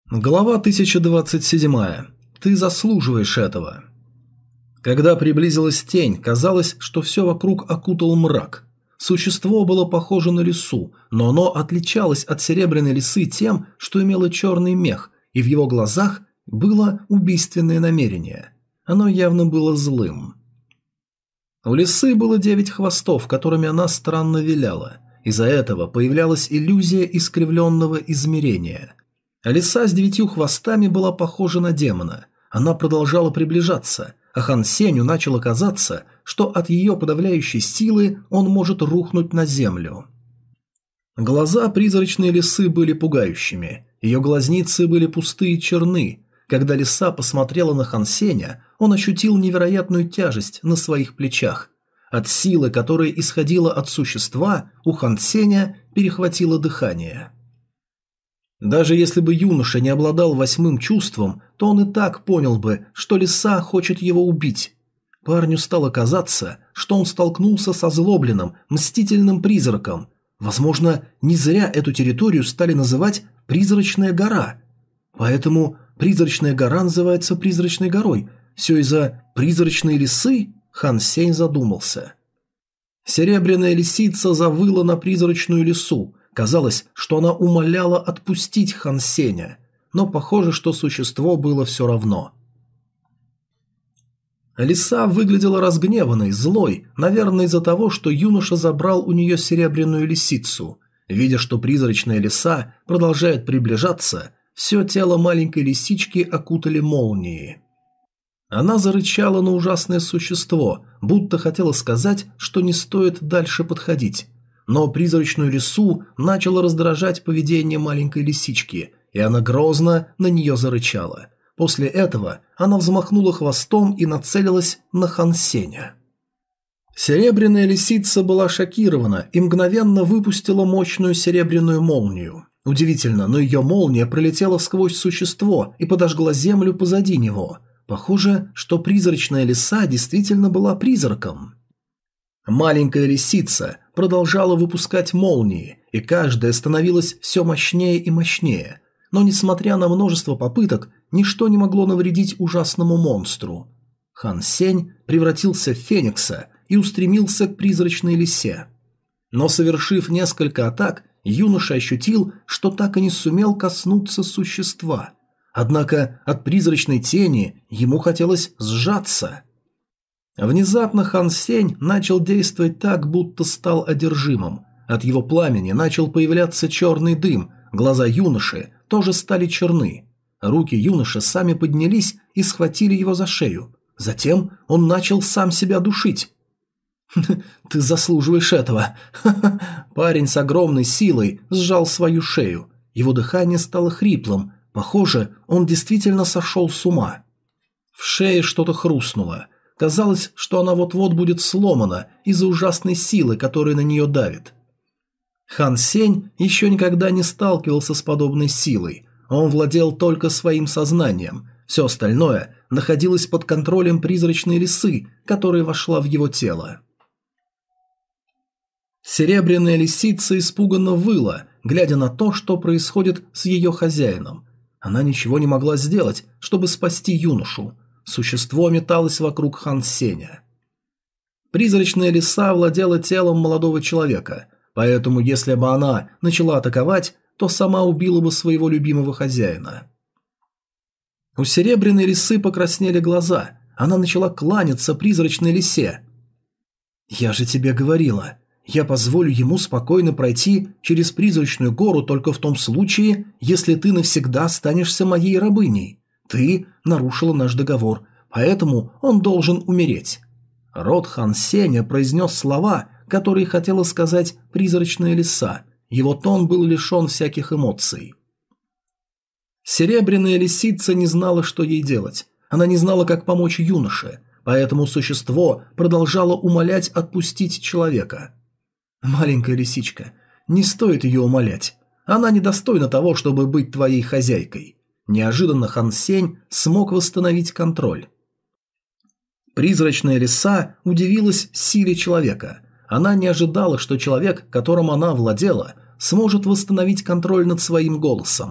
Глава 1027. Ты заслуживаешь этого. Когда приблизилась тень, казалось, что все вокруг окутал мрак. Существо было похоже на лису, но оно отличалось от серебряной лисы тем, что имело черный мех, и в его глазах было убийственное намерение. Оно явно было злым. У лисы было 9 хвостов, которыми она странно виляла. Из-за этого появлялась иллюзия искривленного измерения. Лиса с 9 хвостами была похожа на демона. Она продолжала приближаться, а Хан Сенью начало казаться, что от ее подавляющей силы он может рухнуть на землю. Глаза призрачной лисы были пугающими. Ее глазницы были пустые и черны. Когда лиса посмотрела на Хан Сеня, он ощутил невероятную тяжесть на своих плечах. От силы, которая исходила от существа, у Хан Сеня перехватило дыхание. Даже если бы юноша не обладал 8-м чувством, то он и так понял бы, что лиса хочет его убить. Парню стало казаться, что он столкнулся с озлобленным, мстительным призраком. Возможно, не зря эту территорию стали называть «Призрачная гора». Поэтому Призрачная гора называется Призрачной горой. Все из-за призрачной лисы? Хан Сень задумался. Серебряная лисица завыла на призрачную лису. Казалось, что она умоляла отпустить Хан Сеня, но похоже, что существо было все равно. Лиса выглядела разгневанной, злой, наверное, из-за того, что юноша забрал у нее серебряную лисицу. Видя, что призрачная лиса продолжает приближаться, все тело маленькой лисички окутали молнии. Она зарычала на ужасное существо, будто хотела сказать, что не стоит дальше подходить. Но призрачную лису начало раздражать поведение маленькой лисички, и она грозно на нее зарычала. После этого она взмахнула хвостом и нацелилась на Хан Сеня. Серебряная лисица была шокирована и мгновенно выпустила мощную серебряную молнию. Удивительно, но ее молния пролетела сквозь существо и подожгла землю позади него. Похоже, что призрачная лиса действительно была призраком. Маленькая лисица продолжала выпускать молнии, и каждая становилась все мощнее и мощнее. Но несмотря на множество попыток, ничто не могло навредить ужасному монстру. Хан Сень превратился в феникса и устремился к призрачной лисе. Но совершив несколько атак, юноша ощутил, что так и не сумел коснуться существа. Однако от призрачной тени ему хотелось сжаться. Внезапно Хан Сень начал действовать так, будто стал одержимым. От его пламени начал появляться черный дым, глаза юноши тоже стали черны. Руки юноши сами поднялись и схватили его за шею. Затем он начал сам себя душить. «Ты заслуживаешь этого!» Парень с огромной силой сжал свою шею. Его дыхание стало хриплым. Похоже, он действительно сошел с ума. В шее что-то хрустнуло. Казалось, что она вот-вот будет сломана из-за ужасной силы, которая на нее давит. Хан Сень еще никогда не сталкивался с подобной силой. Он владел только своим сознанием. Все остальное находилось под контролем призрачной лисы, которая вошла в его тело. Серебряная лисица испуганно выла, глядя на то, что происходит с ее хозяином. Она ничего не могла сделать, чтобы спасти юношу. Существо металось вокруг Хан Сеня. Призрачная лиса владела телом молодого человека, поэтому если бы она начала атаковать, то сама убила бы своего любимого хозяина. У серебряной лисы покраснели глаза. Она начала кланяться призрачной лисе. «Я же тебе говорила, я позволю ему спокойно пройти через призрачную гору только в том случае, если ты навсегда останешься моей рабыней. Ты нарушила наш договор, поэтому он должен умереть». Рот Хан Сеня произнес слова, которые хотела сказать призрачная лиса. Его тон был лишен всяких эмоций. Серебряная лисица не знала, что ей делать. Она не знала, как помочь юноше, поэтому существо продолжало умолять отпустить человека. «Маленькая лисичка, не стоит ее умолять. Она недостойна того, чтобы быть твоей хозяйкой». Неожиданно Хан Сень смог восстановить контроль. Призрачная лиса удивилась силе человека. Она не ожидала, что человек, которым она владела, сможет восстановить контроль над своим голосом.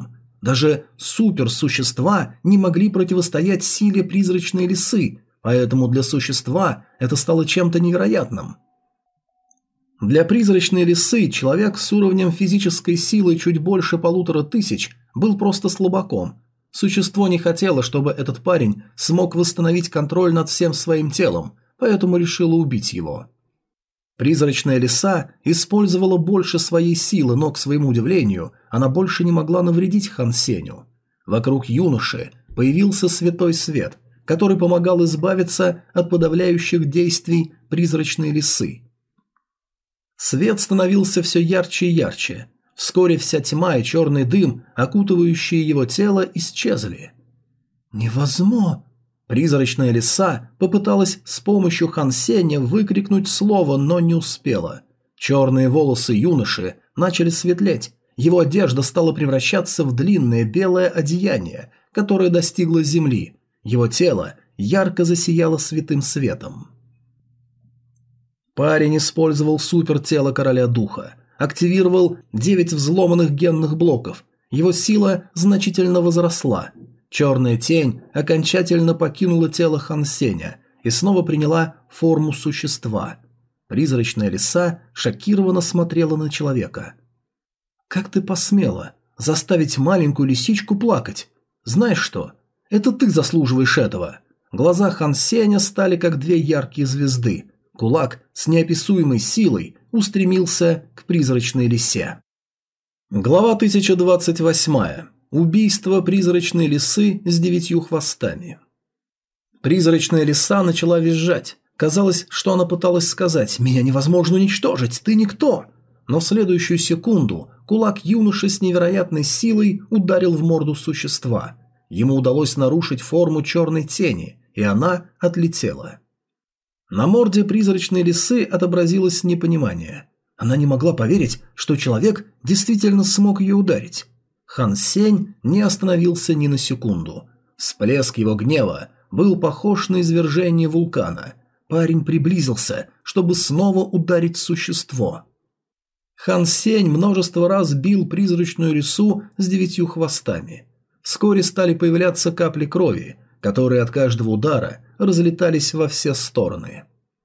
Даже суперсущества не могли противостоять силе призрачной лисы, поэтому для существа это стало чем-то невероятным. Для призрачной лисы человек с уровнем физической силы чуть больше 1500 был просто слабаком. Существо не хотело, чтобы этот парень смог восстановить контроль над всем своим телом, поэтому решило убить его. Призрачная лиса использовала больше своей силы, но, к своему удивлению, она больше не могла навредить Хан Сеню. Вокруг юноши появился святой свет, который помогал избавиться от подавляющих действий призрачной лисы. Свет становился все ярче и ярче. Вскоре вся тьма и черный дым, окутывающие его тело, исчезли. «Невозможно!» Призрачная лиса попыталась с помощью Хан Сеня выкрикнуть слово, но не успела. Черные волосы юноши начали светлеть, его одежда стала превращаться в длинное белое одеяние, которое достигло земли. Его тело ярко засияло святым светом. Парень использовал супертело короля духа, активировал 9 взломанных генных блоков, его сила значительно возросла. Черная тень окончательно покинула тело Хан Сеня и снова приняла форму существа. Призрачная лиса шокированно смотрела на человека. «Как ты посмела заставить маленькую лисичку плакать? Знаешь что? Это ты заслуживаешь этого!» Глаза Хан Сеня стали как 2 яркие звезды. Кулак с неописуемой силой устремился к призрачной лисе. Глава 1028. Убийство призрачной лисы с 9 хвостами. Призрачная лиса начала визжать. Казалось, что она пыталась сказать: «Меня невозможно уничтожить, ты никто!» Но в следующую секунду кулак юноши с невероятной силой ударил в морду существа. Ему удалось нарушить форму черной тени, и она отлетела. На морде призрачной лисы отобразилось непонимание. Она не могла поверить, что человек действительно смог ее ударить. Хан Сень не остановился ни на секунду. Всплеск его гнева был похож на извержение вулкана. Парень приблизился, чтобы снова ударить существо. Хан Сень множество раз бил призрачную лису с 9 хвостами. Вскоре стали появляться капли крови, которые от каждого удара разлетались во все стороны.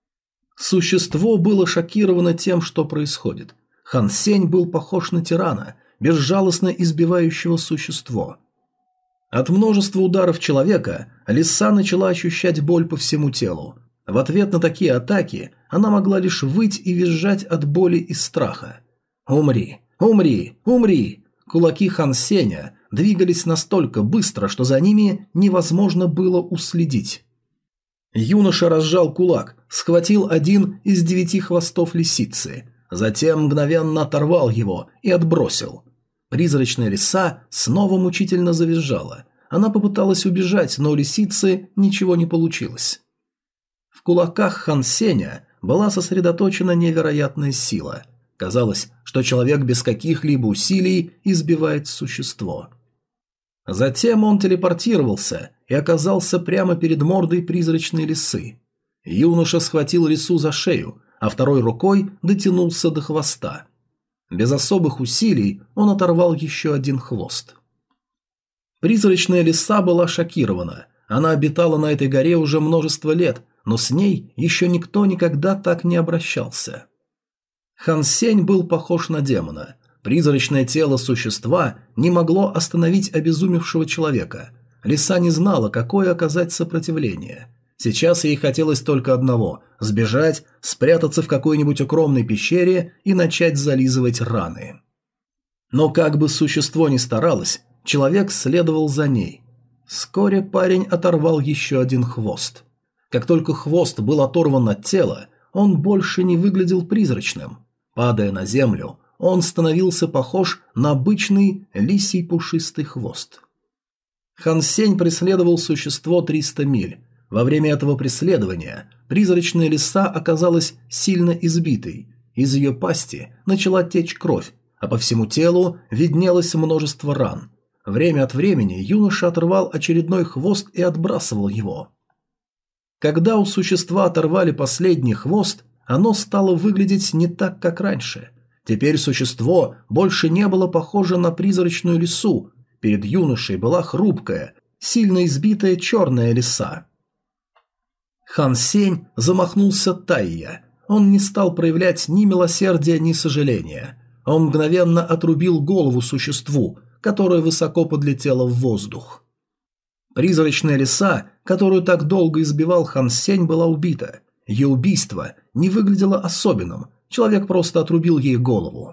Существо было шокировано тем, что происходит. Хан Сень был похож на тирана, безжалостно избивающего существо. От множества ударов человека лиса начала ощущать боль по всему телу. В ответ на такие атаки она могла лишь выть и визжать от боли и страха. «Умри! Умри! Умри!» Кулаки Хан Сеня двигались настолько быстро, что за ними невозможно было уследить. Юноша разжал кулак, схватил один из 9 хвостов лисицы, затем мгновенно оторвал его и отбросил. Призрачная лиса снова мучительно завизжала. Она попыталась убежать, но у лисицы ничего не получилось. В кулаках Хан Сеня была сосредоточена невероятная сила. Казалось, что человек без каких-либо усилий избивает существо. Затем он телепортировался и оказался прямо перед мордой призрачной лисы. Юноша схватил лису за шею, а второй рукой дотянулся до хвоста. Без особых усилий он оторвал еще один хвост. Призрачная лиса была шокирована. Она обитала на этой горе уже множество лет, но с ней еще никто никогда так не обращался. Хан Сень был похож на демона. Призрачное тело существа не могло остановить обезумевшего человека. Лиса не знала, какое оказать сопротивление. Сейчас ей хотелось только одного – сбежать, спрятаться в какой-нибудь укромной пещере и начать зализывать раны. Но как бы существо ни старалось, человек следовал за ней. Вскоре парень оторвал еще один хвост. Как только хвост был оторван от тела, он больше не выглядел призрачным. Падая на землю, он становился похож на обычный лисий пушистый хвост. Хан Сень преследовал существо 300 миль. Во время этого преследования призрачная лиса оказалась сильно избитой. Из ее пасти начала течь кровь, а по всему телу виднелось множество ран. Время от времени юноша отрывал очередной хвост и отбрасывал его. Когда у существа оторвали последний хвост, оно стало выглядеть не так, как раньше. Теперь существо больше не было похоже на призрачную лису. Перед юношей была хрупкая, сильно избитая черная лиса. Хан Сень замахнулся Тайя. Он не стал проявлять ни милосердия, ни сожаления. Он мгновенно отрубил голову существу, которое высоко подлетело в воздух. Призрачная лиса, которую так долго избивал Хан Сень, была убита. Ее убийство не выглядело особенным, человек просто отрубил ей голову.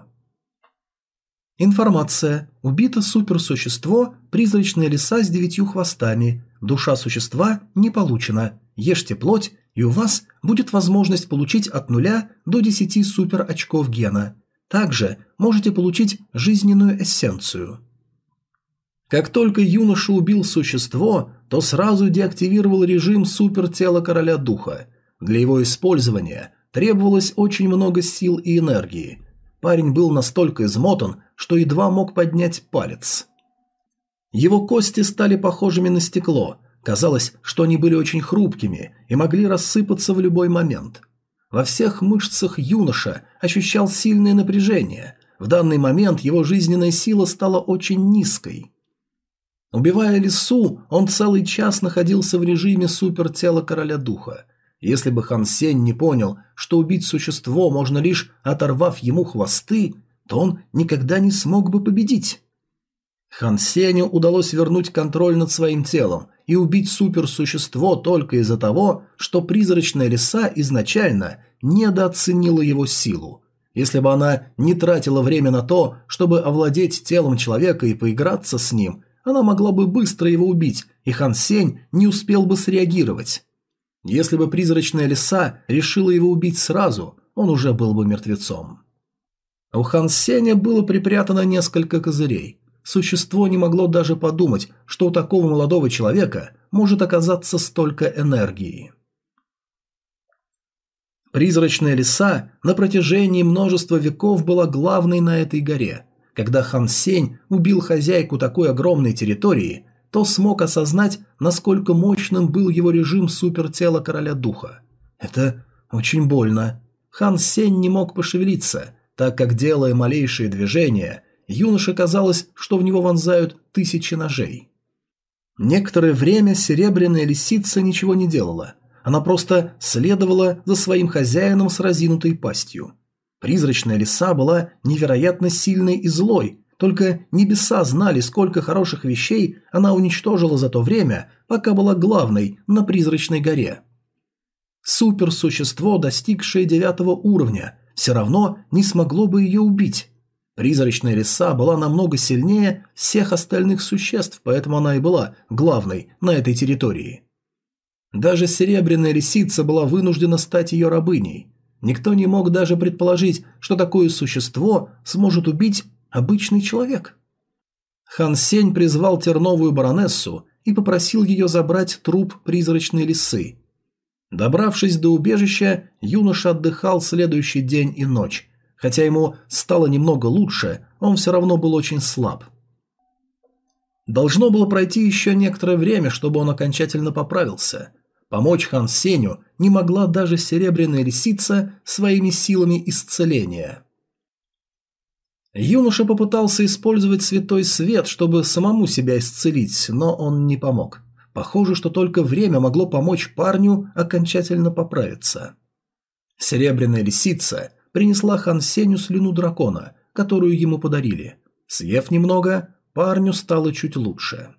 Информация. Убито суперсущество, призрачная лиса с 9 хвостами. Душа существа не получена. Ешьте плоть, и у вас будет возможность получить от 0 до 10 супер очков гена. Также можете получить жизненную эссенцию. Как только юноша убил существо, то сразу деактивировал режим супертела короля духа. Для его использования требовалось очень много сил и энергии. Парень был настолько измотан, что едва мог поднять палец. Его кости стали похожими на стекло. Казалось, что они были очень хрупкими и могли рассыпаться в любой момент. Во всех мышцах юноша ощущал сильное напряжение. В данный момент его жизненная сила стала очень низкой. Убивая лису, он целый час находился в режиме супертела короля духа. Если бы Хан Сень не понял, что убить существо можно лишь оторвав ему хвосты, то он никогда не смог бы победить. Хан Сенью удалось вернуть контроль над своим телом и убить суперсущество только из-за того, что призрачная лиса изначально недооценила его силу. Если бы она не тратила время на то, чтобы овладеть телом человека и поиграться с ним, она могла бы быстро его убить, и Хан Сень не успел бы среагировать. Если бы призрачная лиса решила его убить сразу, он уже был бы мертвецом. У Хан Сеня было припрятано несколько козырей. Существо не могло даже подумать, что у такого молодого человека может оказаться столько энергии. Призрачная лиса на протяжении множества веков была главной на этой горе. Когда Хан Сень убил хозяйку такой огромной территории, то смог осознать, насколько мощным был его режим супертела короля духа. Это очень больно. Хан Сень не мог пошевелиться, так как, делая малейшие движения, юноше казалось, что в него вонзают 1000 ножей. Некоторое время серебряная лисица ничего не делала. Она просто следовала за своим хозяином с разинутой пастью. Призрачная лиса была невероятно сильной и злой, только небеса знали, сколько хороших вещей она уничтожила за то время, пока была главной на призрачной горе. Суперсущество, достигшее 9 уровня, все равно не смогло бы ее убить. Призрачная лиса была намного сильнее всех остальных существ, поэтому она и была главной на этой территории. Даже серебряная лисица была вынуждена стать ее рабыней. Никто не мог даже предположить, что такое существо сможет убить обычный человек. Хан Сень призвал терновую баронессу и попросил ее забрать труп призрачной лисы. Добравшись до убежища, юноша отдыхал следующий день и ночь. Хотя ему стало немного лучше, он все равно был очень слаб. Должно было пройти еще некоторое время, чтобы он окончательно поправился. Помочь Хан Сенью не могла даже серебряная лисица своими силами исцеления. Юноша попытался использовать святой свет, чтобы самому себя исцелить, но он не помог. Похоже, что только время могло помочь парню окончательно поправиться. Серебряная лисица принесла Хан Сенью слюну дракона, которую ему подарили. Съев немного, парню стало чуть лучше.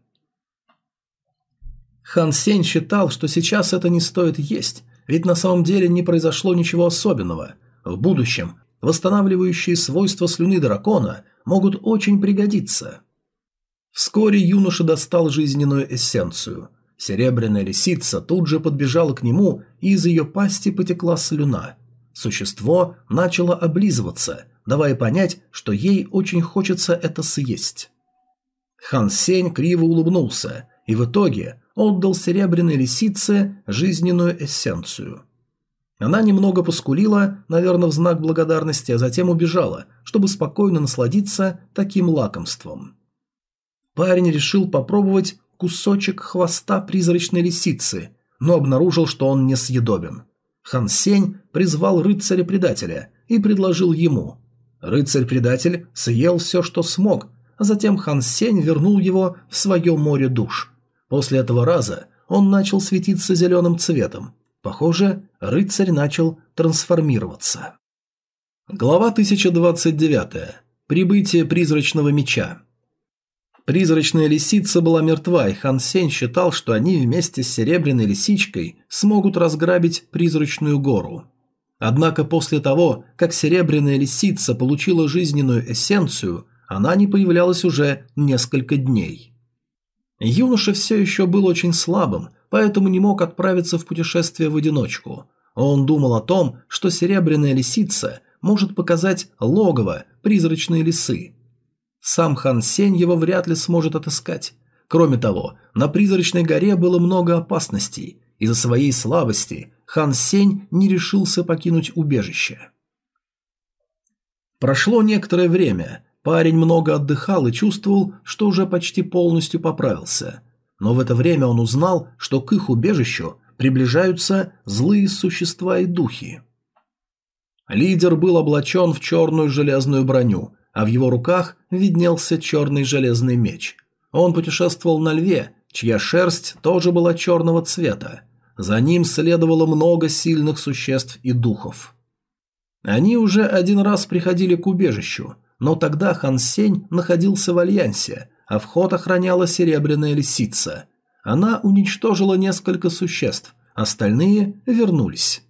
Хан Сень считал, что сейчас это не стоит есть, ведь на самом деле не произошло ничего особенного. В будущем восстанавливающие свойства слюны дракона могут очень пригодиться. Вскоре юноша достал жизненную эссенцию. Серебряная лисица тут же подбежала к нему, и из ее пасти потекла слюна. Существо начало облизываться, давая понять, что ей очень хочется это съесть. Хан Сень криво улыбнулся и в итоге отдал серебряной лисице жизненную эссенцию. Она немного поскулила, наверное, в знак благодарности, а затем убежала, чтобы спокойно насладиться таким лакомством. Парень решил попробовать кусочек хвоста призрачной лисицы, но обнаружил, что он несъедобен. Хан Сень призвал рыцаря-предателя и предложил ему. Рыцарь-предатель съел все, что смог, а затем Хан Сень вернул его в свое море душ. После этого раза он начал светиться зеленым цветом. Похоже, рыцарь начал трансформироваться. Глава 1029. Прибытие призрачного меча. Призрачная лисица была мертва, и Хан Сень считал, что они вместе с серебряной лисичкой смогут разграбить призрачную гору. Однако после того, как серебряная лисица получила жизненную эссенцию, она не появлялась уже несколько дней. Юноша все еще был очень слабым, поэтому не мог отправиться в путешествие в одиночку. Он думал о том, что серебряная лисица может показать логово призрачной лисы. Сам Хан Сень его вряд ли сможет отыскать. Кроме того, на призрачной горе было много опасностей. Из-за своей слабости Хан Сень не решился покинуть убежище. Прошло некоторое время. Парень много отдыхал и чувствовал, что уже почти полностью поправился. Но в это время он узнал, что к их убежищу приближаются злые существа и духи. Лидер был облачен в черную железную броню, а в его руках виднелся черный железный меч. Он путешествовал на льве, чья шерсть тоже была черного цвета. За ним следовало много сильных существ и духов. Они уже один раз приходили к убежищу, но тогда Хан Сень находился в альянсе, а вход охраняла серебряная лисица. Она уничтожила несколько существ, остальные вернулись.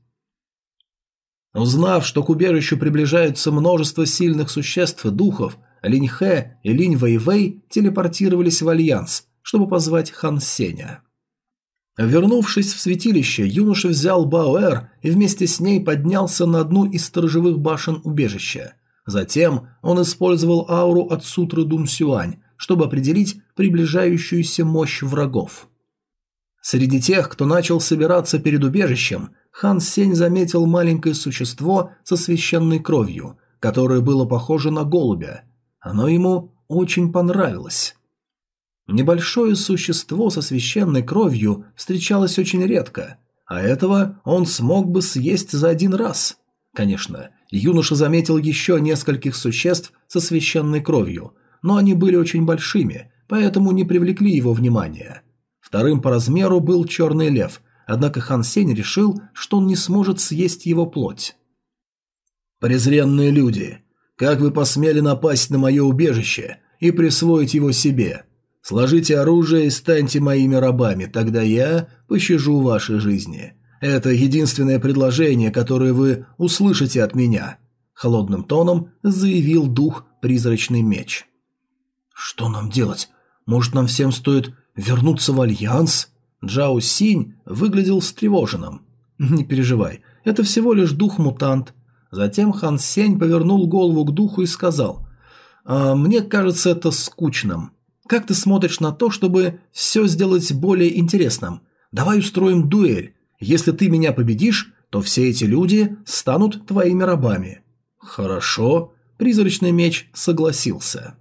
Узнав, что к убежищу приближаются множество сильных существ и духов, Линь Хэ и Линь Вэйвэй телепортировались в альянс, чтобы позвать Хан Сеня. Вернувшись в святилище, юноша взял Баоэр и вместе с ней поднялся на одну из сторожевых башен убежища. Затем он использовал ауру от сутры Дун Сюань, чтобы определить приближающуюся мощь врагов. Среди тех, кто начал собираться перед убежищем, Хан Сень заметил маленькое существо со священной кровью, которое было похоже на голубя. Оно ему очень понравилось. Небольшое существо со священной кровью встречалось очень редко, а этого он смог бы съесть за один раз. Конечно, юноша заметил еще нескольких существ со священной кровью, но они были очень большими, поэтому не привлекли его внимания. Вторым по размеру был черный лев, однако Хан Сень решил, что он не сможет съесть его плоть. «Презренные люди, как вы посмели напасть на мое убежище и присвоить его себе? Сложите оружие и станьте моими рабами, тогда я пощажу ваши жизни. Это единственное предложение, которое вы услышите от меня», – холодным тоном заявил дух Призрачный меч. «Что нам делать? Может, нам всем стоит вернуться в альянс?» Джао Синь выглядел встревоженным. «Не переживай, это всего лишь дух-мутант». Затем Хан Сень повернул голову к духу и сказал: «Мне кажется это скучным. Как ты смотришь на то, чтобы все сделать более интересным? Давай устроим дуэль. Если ты меня победишь, то все эти люди станут твоими рабами». «Хорошо», – Призрачный меч согласился.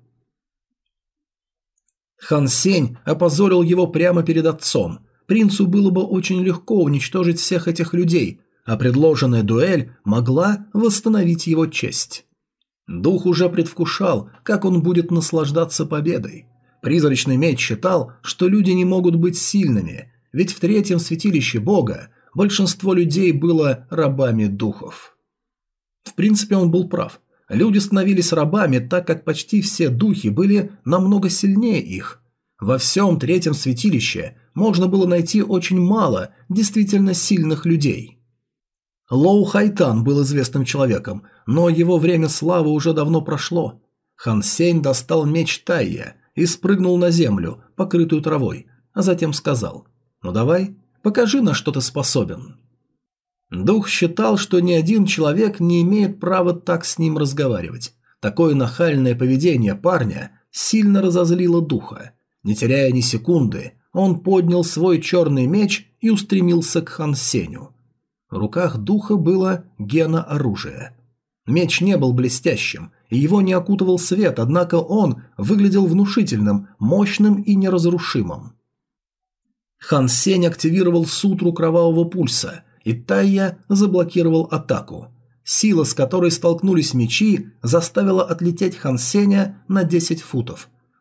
Хан Сень опозорил его прямо перед отцом. Принцу было бы очень легко уничтожить всех этих людей, а предложенная дуэль могла восстановить его честь. Дух уже предвкушал, как он будет наслаждаться победой. Призрачный меч считал, что люди не могут быть сильными, ведь в третьем святилище Бога большинство людей было рабами духов. В принципе, он был прав. Люди становились рабами, так как почти все духи были намного сильнее их. Во всем третьем святилище можно было найти очень мало действительно сильных людей. Лоу Хайтан был известным человеком, но его время славы уже давно прошло. Хан Сень достал меч Тайя и спрыгнул на землю, покрытую травой, а затем сказал: «Ну давай, покажи, на что ты способен». Дух считал, что ни один человек не имеет права так с ним разговаривать. Такое нахальное поведение парня сильно разозлило духа. Не теряя ни секунды, он поднял свой черный меч и устремился к Хан Сенью. В руках духа было гено-оружие. Меч не был блестящим, и его не окутывал свет, однако он выглядел внушительным, мощным и неразрушимым. Хан Сень активировал сутру кровавого пульса, и Тайя заблокировал атаку. Сила, с которой столкнулись мечи, заставила отлететь Хан Сеня на 10 футов.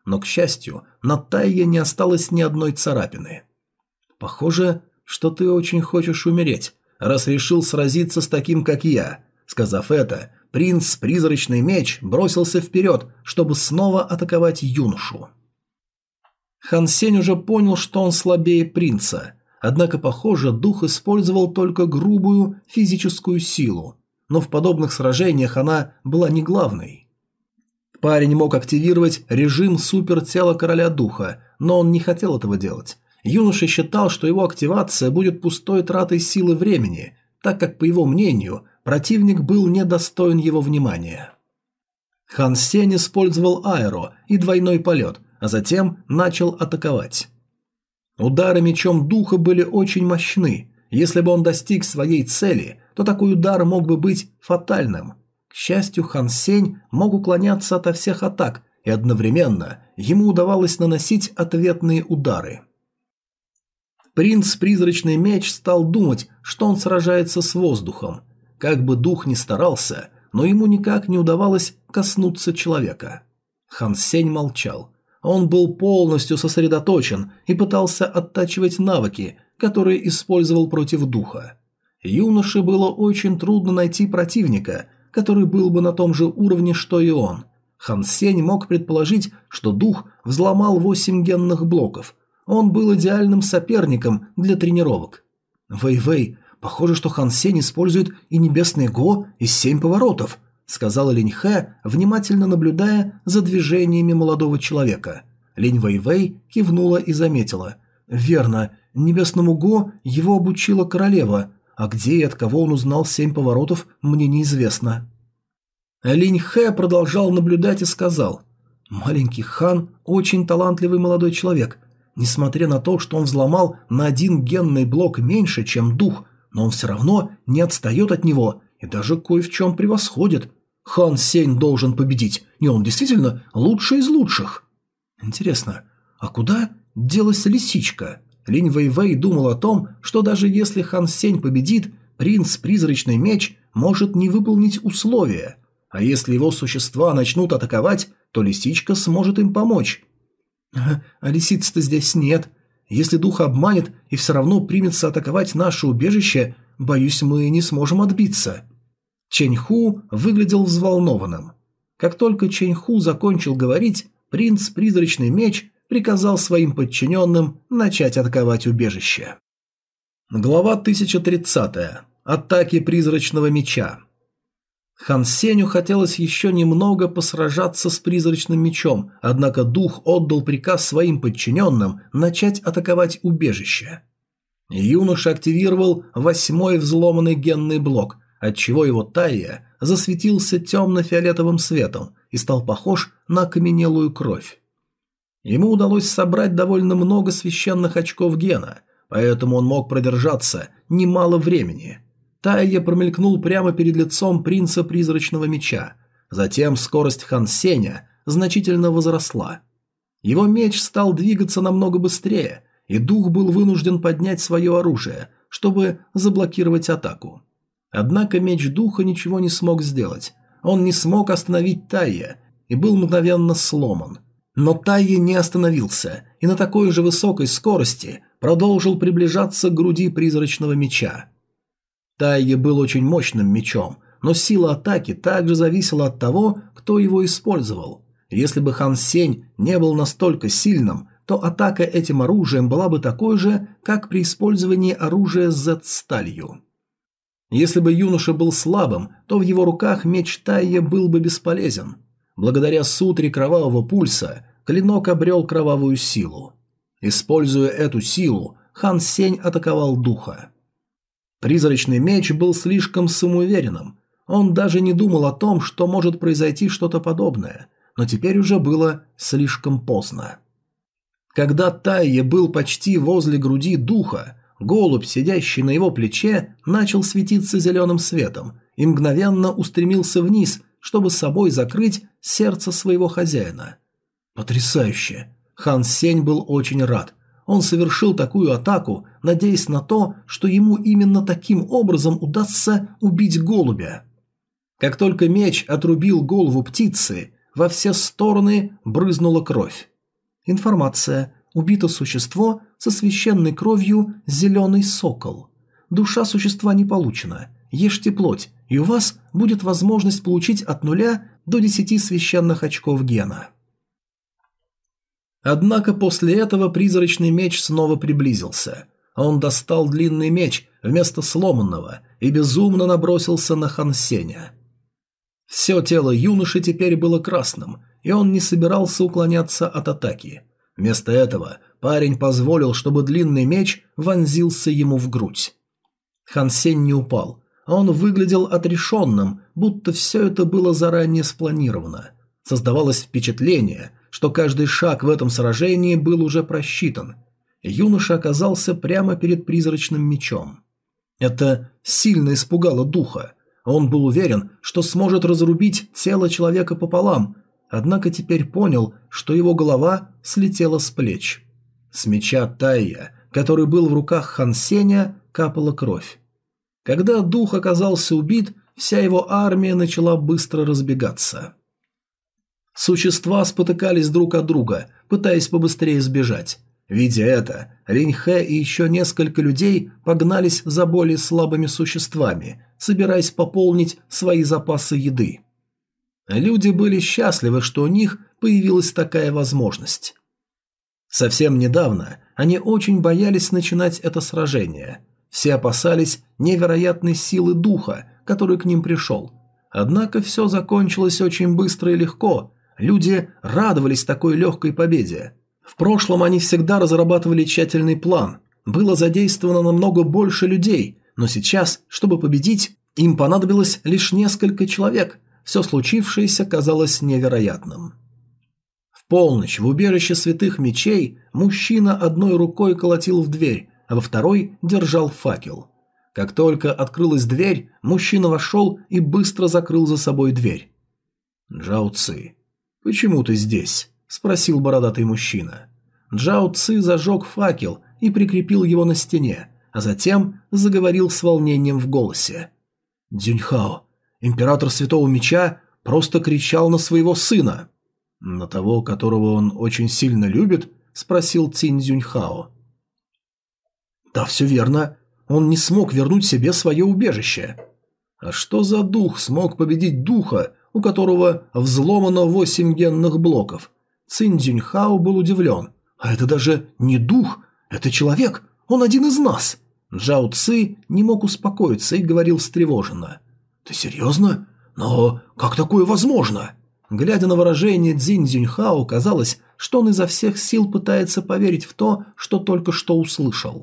но, к счастью, на Тайе не осталось ни одной царапины. «Похоже, что ты очень хочешь умереть, раз решил сразиться с таким, как я». Сказав это, принц Призрачный Меч бросился вперед, чтобы снова атаковать юношу. Хан Сень уже понял, что он слабее принца, однако, похоже, дух использовал только грубую физическую силу, но в подобных сражениях она была не главной. Парень мог активировать режим супертела короля духа, но он не хотел этого делать. Юноша считал, что его активация будет пустой тратой силы времени, так как, по его мнению, противник был недостоин его внимания. Хан Сень использовал аэро и двойной полет, а затем начал атаковать. Удары мечом духа были очень мощны. Если бы он достиг своей цели, то такой удар мог бы быть фатальным. К счастью, Хан Сень мог уклоняться ото всех атак, и одновременно ему удавалось наносить ответные удары. Принц Призрачный Меч стал думать, что он сражается с воздухом. Как бы дух ни старался, но ему никак не удавалось коснуться человека. Хан Сень молчал. Он был полностью сосредоточен и пытался оттачивать навыки, которые использовал против духа. Юноше было очень трудно найти противника, который был бы на том же уровне, что и он. Хан Сень мог предположить, что дух взломал 8 генных блоков. Он был идеальным соперником для тренировок. «Вэй-Вэй, похоже, что Хан Сень использует и небесный Го, и 7 поворотов», сказала Линь Хэ, внимательно наблюдая за движениями молодого человека. Линь Вэй-Вэй кивнула и заметила. «Верно, небесному Го его обучила королева, а где и от кого он узнал 7 поворотов, мне неизвестно». Линь Хэ продолжал наблюдать и сказал. «Маленький хан очень талантливый молодой человек. Несмотря на то, что он взломал на 1 генный блок меньше, чем дух, но он все равно не отстает от него и даже кое в чем превосходит. Хан Сень должен победить, и он действительно лучший из лучших». Интересно, а куда делась лисичка? Линь Вэй-Вэй думал о том, что даже если Хан Сень победит, принц Призрачный Меч может не выполнить условия, а если его существа начнут атаковать, то лисичка сможет им помочь. А лисицы-то здесь нет. Если дух обманет и все равно примется атаковать наше убежище, боюсь, мы не сможем отбиться. Чэнь Ху выглядел взволнованным. Как только Чэнь Ху закончил говорить, принц Призрачный Меч приказал своим подчиненным начать атаковать убежище. Глава 1030. Атаки Призрачного Меча. Хан Сенью хотелось еще немного посражаться с Призрачным Мечом, однако дух отдал приказ своим подчиненным начать атаковать убежище. Юноша активировал 8-й взломанный генный блок, отчего его Тайя засветился темно-фиолетовым светом и стал похож на окаменелую кровь. Ему удалось собрать довольно много священных очков гена, поэтому он мог продержаться немало времени. Тайя промелькнул прямо перед лицом принца Призрачного Меча. Затем скорость Хан Сеня значительно возросла. Его меч стал двигаться намного быстрее, и дух был вынужден поднять свое оружие, чтобы заблокировать атаку. Однако меч духа ничего не смог сделать. Он не смог остановить Тайя и был мгновенно сломан. Но Тайя не остановился и на такой же высокой скорости продолжил приближаться к груди Призрачного Меча. Тайя был очень мощным мечом, но сила атаки также зависела от того, кто его использовал. Если бы Хан Сень не был настолько сильным, то атака этим оружием была бы такой же, как при использовании оружия Z-сталью. Если бы юноша был слабым, то в его руках меч Тайя был бы бесполезен. Благодаря сутре Кровавого Пульса клинок обрел кровавую силу. Используя эту силу, Хан Сень атаковал духа. Призрачный меч был слишком самоуверенным. Он даже не думал о том, что может произойти что-то подобное, но теперь уже было слишком поздно. Когда Тайя был почти возле груди духа, голубь, сидящий на его плече, начал светиться зеленым светом и мгновенно устремился вниз, чтобы собой закрыть сердце своего хозяина. Потрясающе! Хан Сень был очень рад. Он совершил такую атаку, надеясь на то, что ему именно таким образом удастся убить голубя. Как только меч отрубил голову птицы, во все стороны брызнула кровь. Информация. Убито существо со священной кровью «Зеленый сокол». Душа существа не получена. Ешьте плоть, и у вас будет возможность получить от 0 до 10 священных очков гена. Однако после этого призрачный меч снова приблизился. Он достал длинный меч вместо сломанного и безумно набросился на Хан Сеня. Все тело юноши теперь было красным, и он не собирался уклоняться от атаки. Вместо этого парень позволил, чтобы длинный меч вонзился ему в грудь. Хан Сень не упал, а он выглядел отрешенным, будто все это было заранее спланировано. Создавалось впечатление, что каждый шаг в этом сражении был уже просчитан. Юноша оказался прямо перед призрачным мечом. Это сильно испугало духа. Он был уверен, что сможет разрубить тело человека пополам, однако теперь понял, что его голова слетела с плеч. С меча Тайя, который был в руках Хан Сеня, капала кровь. Когда дух оказался убит, вся его армия начала быстро разбегаться. Существа спотыкались друг от друга, пытаясь побыстрее сбежать. Видя это, Линь Хэ и еще несколько людей погнались за более слабыми существами, собираясь пополнить свои запасы еды. Люди были счастливы, что у них появилась такая возможность. Совсем недавно они очень боялись начинать это сражение. Все опасались невероятной силы духа, который к ним пришел. Однако все закончилось очень быстро и легко. Люди радовались такой легкой победе. В прошлом они всегда разрабатывали тщательный план. Было задействовано намного больше людей, но сейчас, чтобы победить, им понадобилось лишь несколько человек. Все случившееся казалось невероятным. В полночь в убежище святых мечей мужчина одной рукой колотил в дверь, а во второй держал факел. Как только открылась дверь, мужчина вошел и быстро закрыл за собой дверь. «Джао Ци, почему ты здесь?» – спросил бородатый мужчина. Джао Ци зажег факел и прикрепил его на стене, а затем заговорил с волнением в голосе. «Дзюньхао, император Святого Меча просто кричал на своего сына». «На того, которого он очень сильно любит?» – спросил Цинь Дзюньхао. «Да, все верно. Он не смог вернуть себе свое убежище». «А что за дух смог победить духа, у которого взломано 8 генных блоков?» Цинь Дзюньхао был удивлен. «А это даже не дух, это человек, он один из нас». Джао Ци не мог успокоиться и говорил встревоженно. «Ты серьезно? Но как такое возможно?» Глядя на выражение Цзинь Дзюньхао, казалось, что он изо всех сил пытается поверить в то, что только что услышал.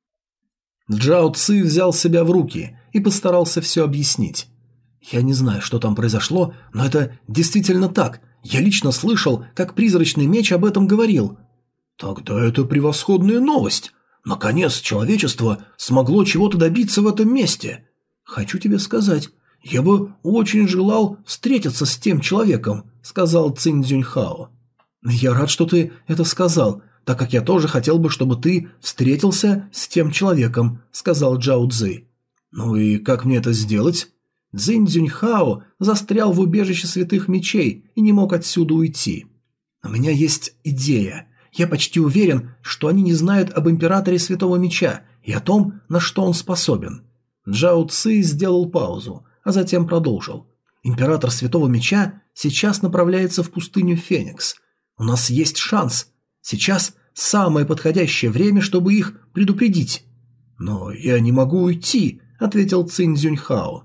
Джао Ци взял себя в руки и постарался все объяснить. «Я не знаю, что там произошло, но это действительно так. Я лично слышал, как призрачный меч об этом говорил». «Тогда это превосходная новость. Наконец человечество смогло чего-то добиться в этом месте. Хочу тебе сказать, я бы очень желал встретиться с тем человеком», — сказал Цинь Дзюньхао. «Я рад, что ты это сказал, так как я тоже хотел бы, чтобы ты встретился с тем человеком», — сказал Джао Цзи. «Ну и как мне это сделать?» Цзинь Дзюньхао застрял в убежище святых мечей и не мог отсюда уйти. «У меня есть идея. Я почти уверен, что они не знают об императоре Святого Меча и о том, на что он способен». Джао Ци сделал паузу, а затем продолжил. «Император Святого Меча сейчас направляется в пустыню Феникс. У нас есть шанс. Сейчас самое подходящее время, чтобы их предупредить». «Но я не могу уйти», — ответил Цинь Дзюньхао.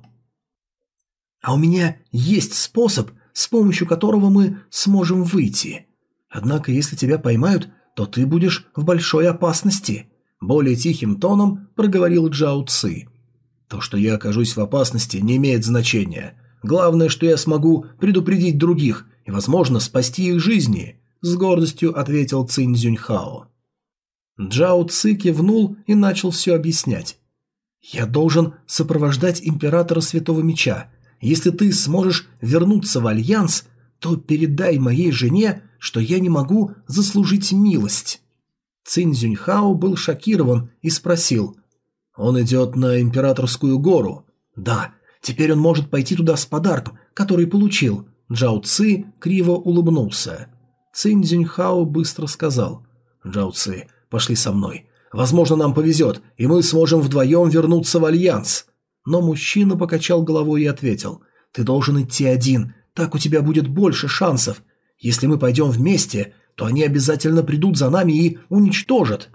«А у меня есть способ, с помощью которого мы сможем выйти. Однако, если тебя поймают, то ты будешь в большой опасности», — более тихим тоном проговорил Джао Ци. «То, что я окажусь в опасности, не имеет значения. Главное, что я смогу предупредить других и, возможно, спасти их жизни», — с гордостью ответил Цинь Дзюньхао. Джао Ци кивнул и начал все объяснять. «Я должен сопровождать императора Святого Меча. Если ты сможешь вернуться в Альянс, то передай моей жене, что я не могу заслужить милость». Цинь Дзюньхао был шокирован и спросил. «Он идет на Императорскую гору?» «Да, теперь он может пойти туда с подарком, который получил». Джао Ци криво улыбнулся. Цинь Цзюньхао быстро сказал: «Джао Ци, пошли со мной. Возможно, нам повезет, и мы сможем вдвоем вернуться в Альянс». Но мужчина покачал головой и ответил: «Ты должен идти один, так у тебя будет больше шансов. Если мы пойдем вместе, то они обязательно придут за нами и уничтожат».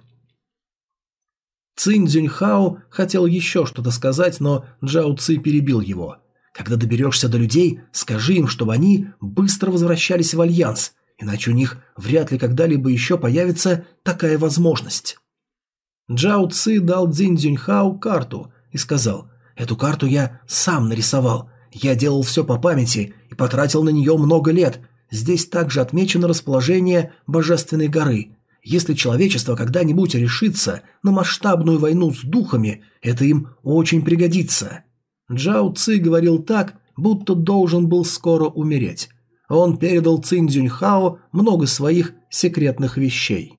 Цинь Цзюньхао хотел еще что-то сказать, но Джао Ци перебил его. «Когда доберешься до людей, скажи им, чтобы они быстро возвращались в Альянс, иначе у них вряд ли когда-либо еще появится такая возможность». Джао Ци дал Цзинь Цзюньхао карту и сказал: «Эту карту я сам нарисовал. Я делал все по памяти и потратил на нее много лет. Здесь также отмечено расположение Божественной горы. Если человечество когда-нибудь решится на масштабную войну с духами, это им очень пригодится». Джао Ци говорил так, будто должен был скоро умереть. Он передал Цинь Цзюньхао много своих секретных вещей.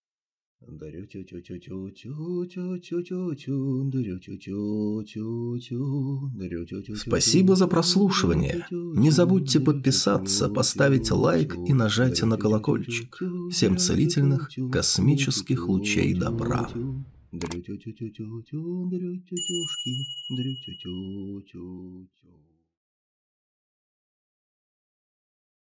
Спасибо за прослушивание. Не забудьте подписаться, поставить лайк и нажать на колокольчик. Всем целительных космических лучей добра. Дрю-тю-тю-тю-тю-тю, дрю-тю-тю-тюшки, дрю-тю-тю-тю-тю.